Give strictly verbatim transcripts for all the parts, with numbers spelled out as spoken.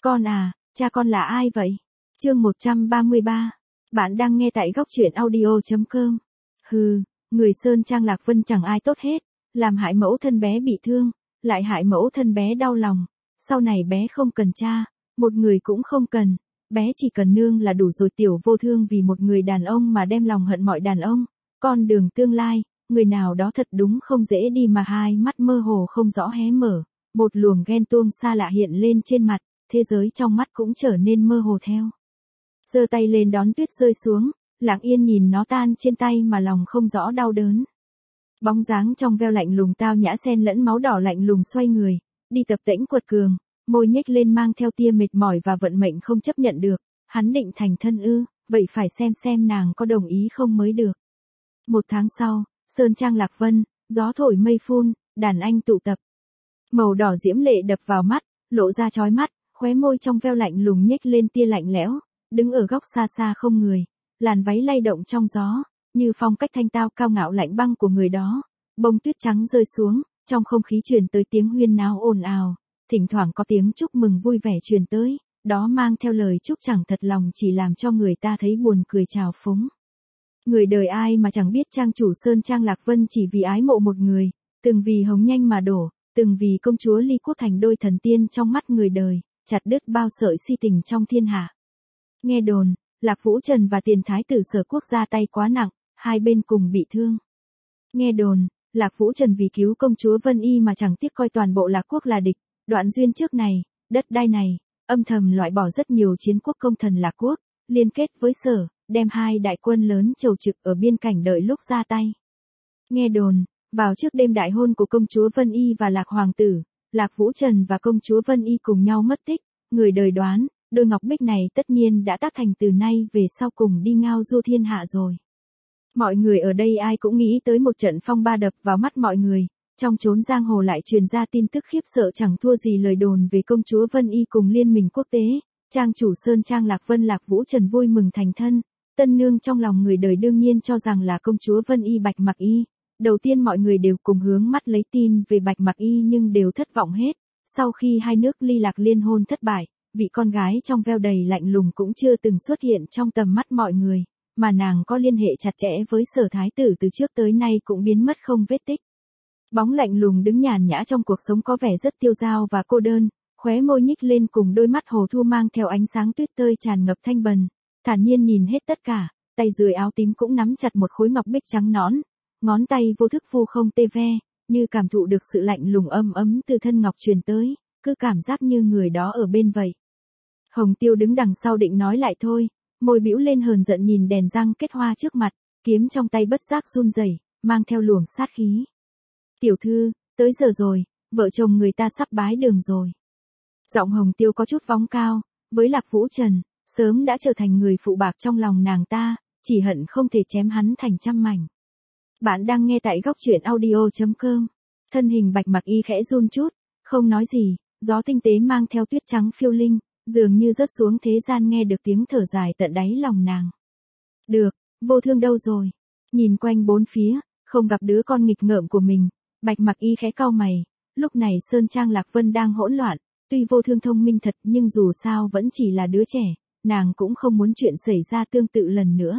Con à, cha con là ai vậy? Chương một trăm ba mươi ba. Bạn đang nghe tại góc truyện audio chấm com. Hừ, người Sơn Trang Lạc Vân chẳng ai tốt hết, làm hại mẫu thân bé bị thương, lại hại mẫu thân bé đau lòng. Sau này bé không cần cha, một người cũng không cần, bé chỉ cần nương là đủ rồi. Tiểu Vô Thương vì một người đàn ông mà đem lòng hận mọi đàn ông. Con đường tương lai, người nào đó thật đúng không dễ đi mà hai mắt mơ hồ không rõ hé mở, một luồng ghen tuông xa lạ hiện lên trên mặt, thế giới trong mắt cũng trở nên mơ hồ theo. Giơ tay lên đón tuyết rơi xuống, Lặng Yên nhìn nó tan trên tay mà lòng không rõ đau đớn. Bóng dáng trong veo lạnh lùng tao nhã xen lẫn máu đỏ lạnh lùng xoay người, đi tập tễnh quật cường, môi nhếch lên mang theo tia mệt mỏi và vận mệnh không chấp nhận được, hắn định thành thân ư, vậy phải xem xem nàng có đồng ý không mới được. Một tháng sau, Sơn Trang Lạc Vân, gió thổi mây phun, đàn anh tụ tập. Màu đỏ diễm lệ đập vào mắt, lộ ra chói mắt, khóe môi trong veo lạnh lùng nhếch lên tia lạnh lẽo, đứng ở góc xa xa không người, làn váy lay động trong gió, như phong cách thanh tao cao ngạo lạnh băng của người đó. Bông tuyết trắng rơi xuống, trong không khí truyền tới tiếng huyên náo ồn ào, thỉnh thoảng có tiếng chúc mừng vui vẻ truyền tới, đó mang theo lời chúc chẳng thật lòng chỉ làm cho người ta thấy buồn cười trào phúng. Người đời ai mà chẳng biết trang chủ Sơn Trang Lạc Vân chỉ vì ái mộ một người, từng vì hống nhanh mà đổ, từng vì công chúa ly quốc thành đôi thần tiên trong mắt người đời, chặt đứt bao sợi si tình trong thiên hạ. Nghe đồn, Lạc Vũ Trần và Tiền Thái tử Sở Quốc ra tay quá nặng, hai bên cùng bị thương. Nghe đồn, Lạc Vũ Trần vì cứu công chúa Vân Y mà chẳng tiếc coi toàn bộ Lạc Quốc là địch, đoạn duyên trước này, đất đai này, âm thầm loại bỏ rất nhiều chiến quốc công thần Lạc Quốc, liên kết với Sở, đem hai đại quân lớn chầu trực ở biên cảnh đợi lúc ra tay. Nghe đồn, vào trước đêm đại hôn của công chúa Vân Y và Lạc Hoàng tử, Lạc Vũ Trần và công chúa Vân Y cùng nhau mất tích, người đời đoán, đôi ngọc bích này tất nhiên đã tác thành từ nay về sau cùng đi ngao du thiên hạ rồi. Mọi người ở đây ai cũng nghĩ tới một trận phong ba đập vào mắt mọi người, trong chốn giang hồ lại truyền ra tin tức khiếp sợ chẳng thua gì lời đồn về công chúa Vân Y cùng liên minh quốc tế, trang chủ Sơn Trang Lạc Vân Lạc Vũ Trần vui mừng thành thân, tân nương trong lòng người đời đương nhiên cho rằng là công chúa Vân Y Bạch Mặc Y. Đầu tiên mọi người đều cùng hướng mắt lấy tin về Bạch Mặc Y nhưng đều thất vọng hết, sau khi hai nước ly lạc liên hôn thất bại, vị con gái trong veo đầy lạnh lùng cũng chưa từng xuất hiện trong tầm mắt mọi người, mà nàng có liên hệ chặt chẽ với Sở Thái tử từ trước tới nay cũng biến mất không vết tích. Bóng lạnh lùng đứng nhàn nhã trong cuộc sống có vẻ rất tiêu dao và cô đơn, khóe môi nhích lên cùng đôi mắt hồ thu mang theo ánh sáng tuyết tơi tràn ngập thanh bần, thản nhiên nhìn hết tất cả, tay dưới áo tím cũng nắm chặt một khối ngọc bích trắng nõn, ngón tay vô thức vu không tê ve, như cảm thụ được sự lạnh lùng âm ấm từ thân ngọc truyền tới, cứ cảm giác như người đó ở bên vậy. Hồng Tiêu đứng đằng sau định nói lại thôi, môi bĩu lên hờn giận nhìn đèn răng kết hoa trước mặt, kiếm trong tay bất giác run rẩy, mang theo luồng sát khí. Tiểu thư, tới giờ rồi, vợ chồng người ta sắp bái đường rồi. Giọng Hồng Tiêu có chút vóng cao, với Lạc Vũ Trần, sớm đã trở thành người phụ bạc trong lòng nàng ta, chỉ hận không thể chém hắn thành trăm mảnh. Bạn đang nghe tại góc truyện audio chấm com. Thân hình Bạch Mặc Y khẽ run chút, không nói gì, gió tinh tế mang theo tuyết trắng phiêu linh, dường như rớt xuống thế gian nghe được tiếng thở dài tận đáy lòng nàng. Được, Vô Thương đâu rồi? Nhìn quanh bốn phía, không gặp đứa con nghịch ngợm của mình, Bạch Mặc Y khẽ cau mày, lúc này Sơn Trang Lạc Vân đang hỗn loạn, tuy Vô Thương thông minh thật nhưng dù sao vẫn chỉ là đứa trẻ, nàng cũng không muốn chuyện xảy ra tương tự lần nữa.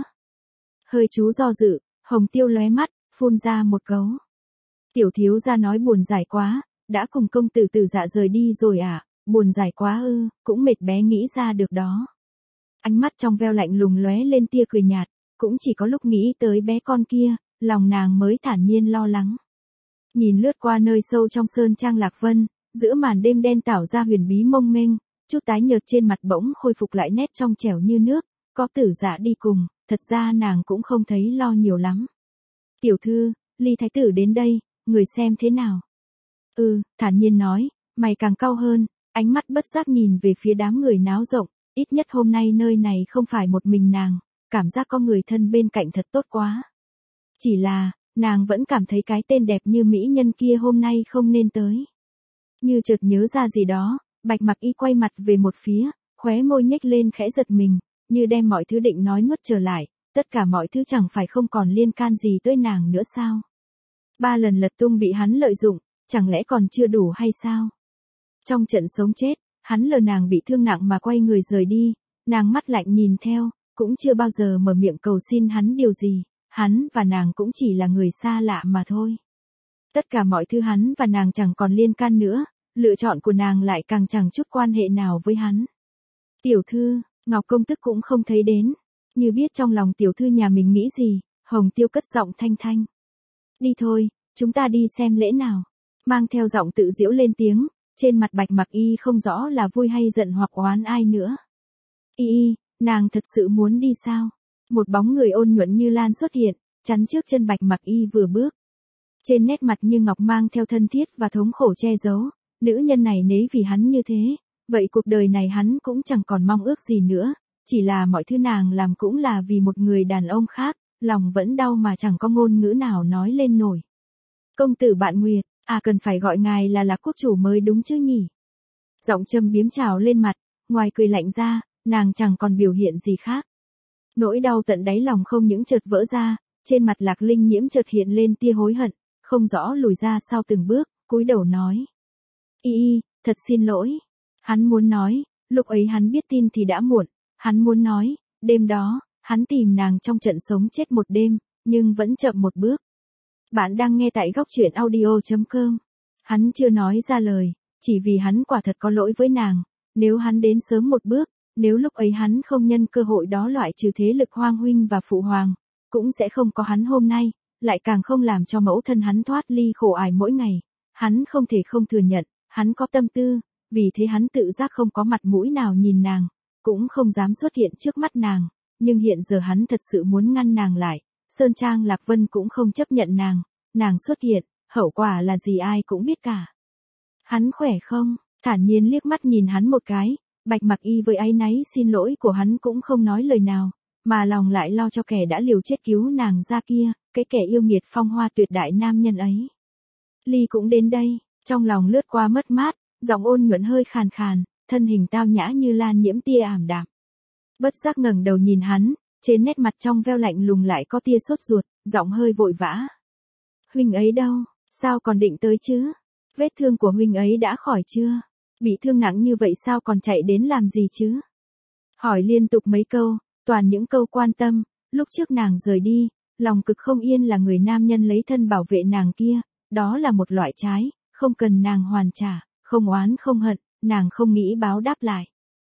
Hơi chú do dự, Hồng Tiêu lóe mắt, phun ra một câu. Tiểu thiếu gia nói buồn giải quá, đã cùng công tử Tử Dạ rời đi rồi à, buồn giải quá ư, cũng mệt bé nghĩ ra được đó. Ánh mắt trong veo lạnh lùng lóe lên tia cười nhạt, cũng chỉ có lúc nghĩ tới bé con kia, lòng nàng mới thản nhiên lo lắng. Nhìn lướt qua nơi sâu trong Sơn Trang Lạc Vân, giữa màn đêm đen tảo ra huyền bí mông mênh, chút tái nhợt trên mặt bỗng khôi phục lại nét trong trẻo như nước, có Tử Dạ đi cùng, thật ra nàng cũng không thấy lo nhiều lắm. Tiểu thư, Ly Thái tử đến đây, người xem thế nào? Ừ, thản nhiên nói, mày càng cau hơn, ánh mắt bất giác nhìn về phía đám người náo rộng, ít nhất hôm nay nơi này không phải một mình nàng, cảm giác có người thân bên cạnh thật tốt quá. Chỉ là, nàng vẫn cảm thấy cái tên đẹp như mỹ nhân kia hôm nay không nên tới. Như chợt nhớ ra gì đó, Bạch Mặc Y quay mặt về một phía, khóe môi nhếch lên khẽ giật mình, như đem mọi thứ định nói nuốt trở lại, tất cả mọi thứ chẳng phải không còn liên can gì tới nàng nữa sao? Ba lần lật tung bị hắn lợi dụng, chẳng lẽ còn chưa đủ hay sao? Trong trận sống chết, Hắn lờ nàng bị thương nặng mà quay người rời đi, nàng mắt lạnh nhìn theo, cũng chưa bao giờ mở miệng cầu xin hắn điều gì, hắn và nàng cũng chỉ là người xa lạ mà thôi. Tất cả mọi thứ hắn và nàng chẳng còn liên can nữa, lựa chọn của nàng lại càng chẳng chút quan hệ nào với hắn. Tiểu thư, Ngọc Công Tức cũng không thấy đến, như biết trong lòng tiểu thư nhà mình nghĩ gì, Hồng Tiêu cất giọng thanh thanh. Đi thôi, chúng ta đi xem lễ nào. Mang theo giọng tự giễu lên tiếng, trên mặt Bạch Mặc Y không rõ là vui hay giận hoặc oán ai nữa. Y y, nàng thật sự muốn đi sao? Một bóng người ôn nhuận như lan xuất hiện, chắn trước chân Bạch Mặc Y vừa bước. Trên nét mặt như ngọc mang theo thân thiết và thống khổ che giấu, nữ nhân này nếu vì hắn như thế, vậy cuộc đời này hắn cũng chẳng còn mong ước gì nữa, chỉ là mọi thứ nàng làm cũng là vì một người đàn ông khác, lòng vẫn đau mà chẳng có ngôn ngữ nào nói lên nổi. Công tử Bạn Nguyệt, à cần phải gọi ngài là Lạc Quốc chủ mới đúng chứ nhỉ? Giọng châm biếm trào lên mặt, ngoài cười lạnh ra, nàng chẳng còn biểu hiện gì khác. Nỗi đau tận đáy lòng không những chợt vỡ ra, trên mặt Lạc Linh Nhiễm chợt hiện lên tia hối hận, không rõ lùi ra sau từng bước, cúi đầu nói. Y y, thật xin lỗi. Hắn muốn nói, lúc ấy hắn biết tin thì đã muộn, hắn muốn nói, đêm đó, hắn tìm nàng trong trận sống chết một đêm, nhưng vẫn chậm một bước. Bạn đang nghe tại góc truyện audio chấm com. Hắn chưa nói ra lời, chỉ vì hắn quả thật có lỗi với nàng, nếu hắn đến sớm một bước, nếu lúc ấy hắn không nhân cơ hội đó loại trừ thế lực Hoang huynh và phụ hoàng, cũng sẽ không có hắn hôm nay, lại càng không làm cho mẫu thân hắn thoát ly khổ ải mỗi ngày. Hắn không thể không thừa nhận, hắn có tâm tư, vì thế hắn tự giác không có mặt mũi nào nhìn nàng, cũng không dám xuất hiện trước mắt nàng, nhưng hiện giờ hắn thật sự muốn ngăn nàng lại. Sơn Trang Lạc Vân cũng không chấp nhận nàng, nàng xuất hiện, hậu quả là gì ai cũng biết cả. Hắn khỏe không? Thản nhiên liếc mắt nhìn hắn một cái, Bạch Mặc Y với áy náy xin lỗi của hắn cũng không nói lời nào, mà lòng lại lo cho kẻ đã liều chết cứu nàng ra kia, cái kẻ yêu nghiệt phong hoa tuyệt đại nam nhân ấy. Ly cũng đến đây, trong lòng lướt qua mất mát, giọng ôn nhuận hơi khàn khàn, thân hình tao nhã như Lan Nhiễm tia ảm đạm. Bất giác ngẩng đầu nhìn hắn, trên nét mặt trong veo lạnh lùng lại có tia sốt ruột, giọng hơi vội vã. Huynh ấy đâu, sao còn định tới chứ? Vết thương của huynh ấy đã khỏi chưa? Bị thương nặng như vậy sao còn chạy đến làm gì chứ? Hỏi liên tục mấy câu, toàn những câu quan tâm, lúc trước nàng rời đi, lòng cực không yên là người nam nhân lấy thân bảo vệ nàng kia, đó là một loại trái, không cần nàng hoàn trả, không oán không hận, nàng không nghĩ báo đáp lại.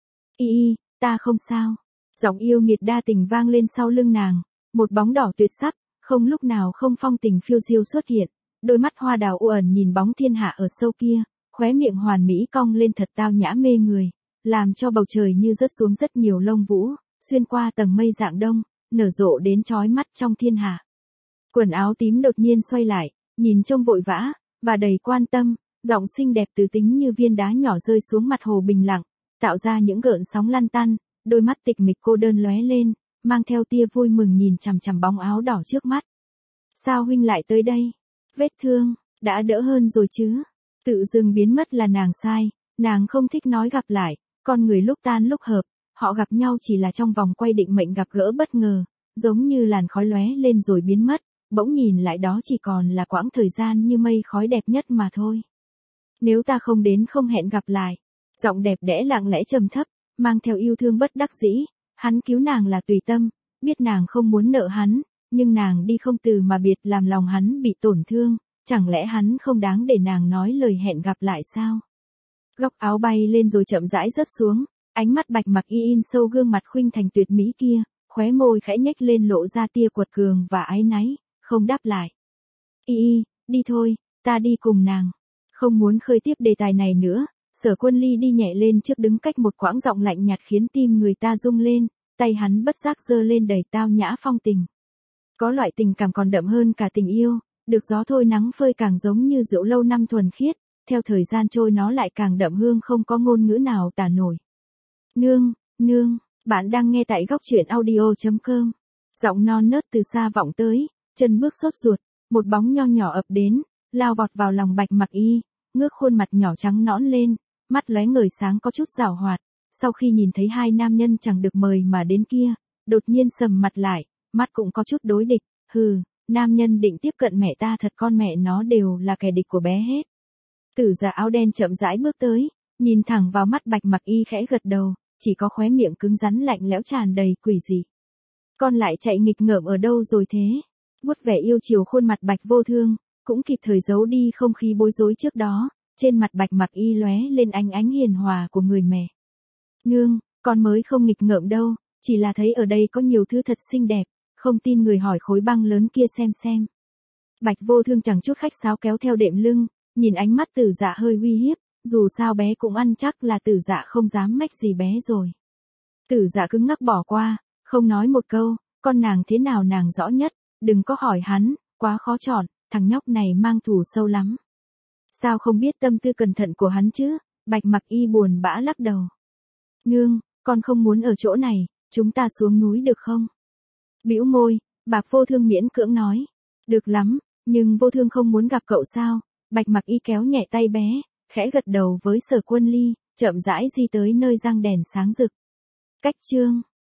Y y, ta không sao. Giọng yêu nghiệt đa tình vang lên sau lưng nàng, một bóng đỏ tuyệt sắc, không lúc nào không phong tình phiêu diêu xuất hiện, đôi mắt hoa đào u ẩn nhìn bóng thiên hạ ở sâu kia, khóe miệng hoàn mỹ cong lên thật tao nhã mê người, làm cho bầu trời như rớt xuống rất nhiều lông vũ, xuyên qua tầng mây dạng đông, nở rộ đến chói mắt trong thiên hạ. Quần áo tím đột nhiên xoay lại, nhìn trông vội vã, và đầy quan tâm, giọng xinh đẹp từ tính như viên đá nhỏ rơi xuống mặt hồ bình lặng, tạo ra những gợn sóng lăn tăn, đôi mắt tịch mịch cô đơn lóe lên, mang theo tia vui mừng nhìn chằm chằm bóng áo đỏ trước mắt. Sao huynh lại tới đây? Vết thương, đã đỡ hơn rồi chứ? Tự dưng biến mất là nàng sai, nàng không thích nói gặp lại, con người lúc tan lúc hợp, họ gặp nhau chỉ là trong vòng quay định mệnh gặp gỡ bất ngờ, giống như làn khói lóe lên rồi biến mất, bỗng nhìn lại đó chỉ còn là quãng thời gian như mây khói đẹp nhất mà thôi. Nếu ta không đến không hẹn gặp lại, giọng đẹp đẽ lặng lẽ trầm thấp, mang theo yêu thương bất đắc dĩ, hắn cứu nàng là tùy tâm, biết nàng không muốn nợ hắn, nhưng nàng đi không từ mà biệt làm lòng hắn bị tổn thương, chẳng lẽ hắn không đáng để nàng nói lời hẹn gặp lại sao? Góc áo bay lên rồi chậm rãi rớt xuống, ánh mắt Bạch Mặc Y in sâu gương mặt khuynh thành tuyệt mỹ kia, khóe môi khẽ nhếch lên lộ ra tia quật cường và áy náy, không đáp lại. Y y, đi thôi, ta đi cùng nàng. Không muốn khơi tiếp đề tài này nữa, Sở Quân Ly đi nhẹ lên trước đứng cách một quãng giọng lạnh nhạt khiến tim người ta rung lên, tay hắn bất giác giơ lên đầy tao nhã phong tình. Có loại tình cảm còn đậm hơn cả tình yêu, được gió thôi nắng phơi càng giống như rượu lâu năm thuần khiết, theo thời gian trôi nó lại càng đậm hương không có ngôn ngữ nào tả nổi. Nương, nương, bạn đang nghe tại góc truyện audio chấm com. Giọng non nớt từ xa vọng tới, chân bước sốt ruột, một bóng nho nhỏ ập đến, lao vọt vào lòng Bạch Mặc Y, ngước khuôn mặt nhỏ trắng nõn lên, mắt lóe ngời sáng có chút giảo hoạt, sau khi nhìn thấy hai nam nhân chẳng được mời mà đến kia, đột nhiên sầm mặt lại, mắt cũng có chút đối địch, hừ, nam nhân định tiếp cận mẹ ta thật con mẹ nó đều là kẻ địch của bé hết. Tử giả áo đen chậm rãi bước tới, Nhìn thẳng vào mắt Bạch Mặc Y khẽ gật đầu, chỉ có khóe miệng cứng rắn lạnh lẽo tràn đầy quỷ dị. Con lại chạy nghịch ngợm ở đâu rồi thế? Vuốt vẻ yêu chiều khuôn mặt Bạch Vô Thương, cũng kịp thời giấu đi không khí bối rối trước đó, trên mặt Bạch Mặc Y lóe lên ánh ánh hiền hòa của người mẹ. Nương, con mới không nghịch ngợm đâu, chỉ là thấy ở đây có nhiều thứ thật xinh đẹp, không tin người hỏi khối băng lớn kia xem xem. Bạch Vô Thương chẳng chút khách sáo kéo theo đệm lưng, nhìn ánh mắt Tử Dạ hơi uy hiếp, dù sao bé cũng ăn chắc là Tử Dạ không dám mách gì bé rồi. Tử Dạ cứng ngắc bỏ qua, không nói một câu, con nàng thế nào nàng rõ nhất, đừng có hỏi hắn, quá khó chọn, thằng nhóc này mang thù sâu lắm. Sao không biết tâm tư cẩn thận của hắn chứ? Bạch Mặc Y buồn bã lắc đầu. Nương, con không muốn ở chỗ này, chúng ta xuống núi được không? Bĩu môi, Bạch Vô Thương miễn cưỡng nói. Được lắm, nhưng Vô Thương không muốn gặp cậu sao? Bạch Mặc Y kéo nhẹ tay bé, khẽ gật đầu với Sở Quân Ly, chậm rãi di tới nơi răng đèn sáng rực. Cách chương